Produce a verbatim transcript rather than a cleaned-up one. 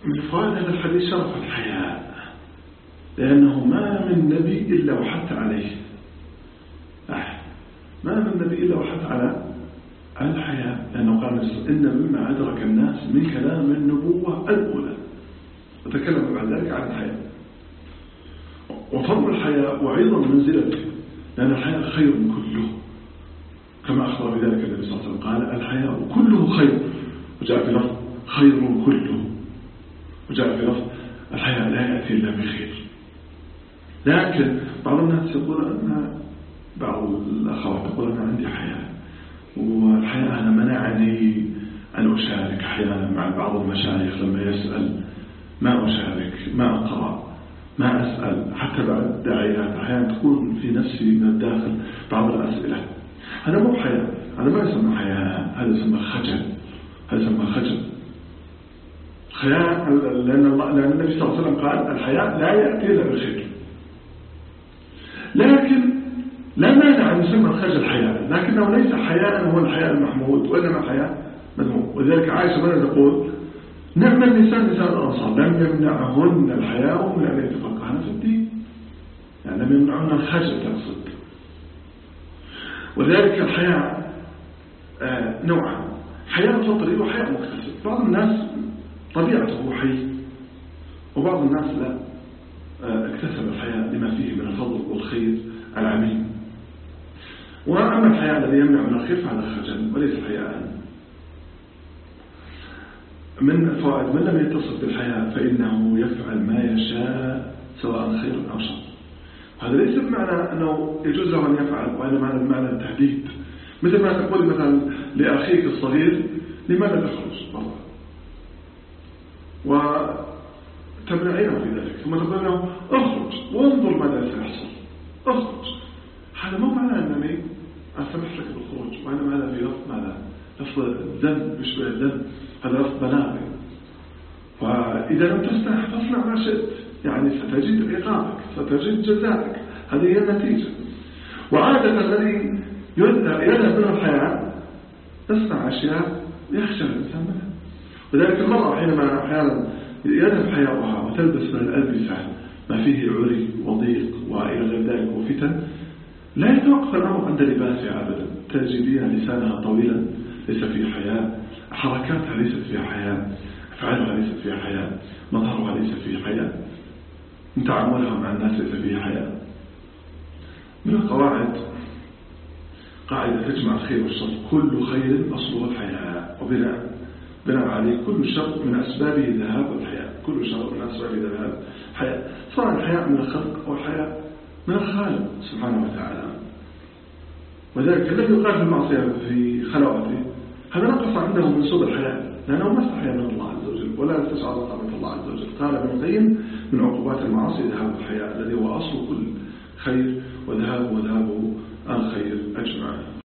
من فوائد هذا الحديث شرف الحياء، لأنه ما من نبي إلا وحث عليه، ما من نبي إلا وحث على الحياء، لأنه قال إن مما أدرك الناس من كلام النبوة الأولى، وتكلم بعد ذلك عن الحياء وفضل الحياء وأيضا منزلته، لأن الحياء خير كله، كما أخبر بذلك النبي صلى الله عليه وسلم قال الحياء كله خير، وجاء في لفظ خير كله، وجاء في لفظ الحياء لا يأتي إلا بخير. لكن بعض الناس يقول أن بعض الأخوات تقول أنا عندي حياء، والحياء أنا منعني أن أشارك أحيانا مع بعض المشايخ لما يسأل ما أشارك، ما أقرأ، ما أسأل، حتى بعد الداعيات أحيانا تكون في نفسي من الداخل بعض الأسئلة. هذا مو حياء، هذا ما يسمى حياء، هذا يسمى خجل، هذا يسمى خجل خياء، لأن, الله لأن النبي صلى الله عليه وسلم قال الحياء لا يأتي إلا بالخير. لكن لا مانع أن يسمى الخجل حياء، لكنه ليس حياء هو الحياء المحمود، وإنما حياء مذموم. ولذلك عائشة ماذا تقول؟ نعم النساء نساء الأنصار لم يمنعهن الحياء من أن يتفقهن في الدين، يعني لم يمنعهن الخجل تقصد. وذلك الحياء آه نوعا، حياء فطري وحياء مكتسب. بعض الناس طبيعته حي، وبعض الناس لا، آه اكتسب الحياء لما فيه من الفضل والخير العميم. وأما الحياء الذي يمنع من الخير فهذا خجل وليس حياء. من الفوائد من لم يتصف بالحياء فإنه يفعل ما يشاء سواء خير أو شر. هذا ليس بمعنى أنه يجوز له أن يفعل، وإنما بمعنى التهديد، مثل ما تقول مثلا لأخيك الصغير لماذا تخرج برا، وتمنعينه في ذلك، ثم تقول له اخرج وانظر ماذا سيحصل، اخرج. هذا مو معنى أنني أسمح لك بالخروج، وإنما هذا في لفظ ماذا؟ لفظ الذنب، يشبه الذنب، هذا لفظ بلاغي. وإذا لم تستح فاصنع ما شئت، يعني ستجد عقابك، ستجد جزائك، هذه هي النتيجة. وعادة الذي يذهب من الحياة تصنع أشياء يخشى الإنسان منها. وذلك المرأة حينما أحيانا يذهب حياؤها وتلبس من الألبسة ما فيه عري وضيق وإلى غير ذلك وفتن، لا يتوقف الأمر عند لباسها أبدا. تجدين لسانها طويلا ليس فيه حياء، حركاتها ليست فيها حياء، أفعالها ليست فيها حياء، مظهرها ليس فيه حياء، تعاملها مع الناس ليس فيه حياء. من القواعد قاعدة تجمع الخير والشر: كل خير أصله الحياء، وبناء بناء عليه كل شر من أسبابه ذهاب الحياء، كل شر من أسبابه ذهاب الحياء، سواء الحياء من الخلق أو الحياء من الخالق سبحانه وتعالى. وذلك الذي يقال في المعصية في خلوته هذا نقص عنده من صوب الحياء، لأنه ما استحيا من الله عز وجل ولا استشعر رحمة الله عز وجل. قال ابن القيم: من عقوبات المعاصي ذهاب الحياء الذي هو أصل كل خير، وذهاب وذهاب الخير أجمع.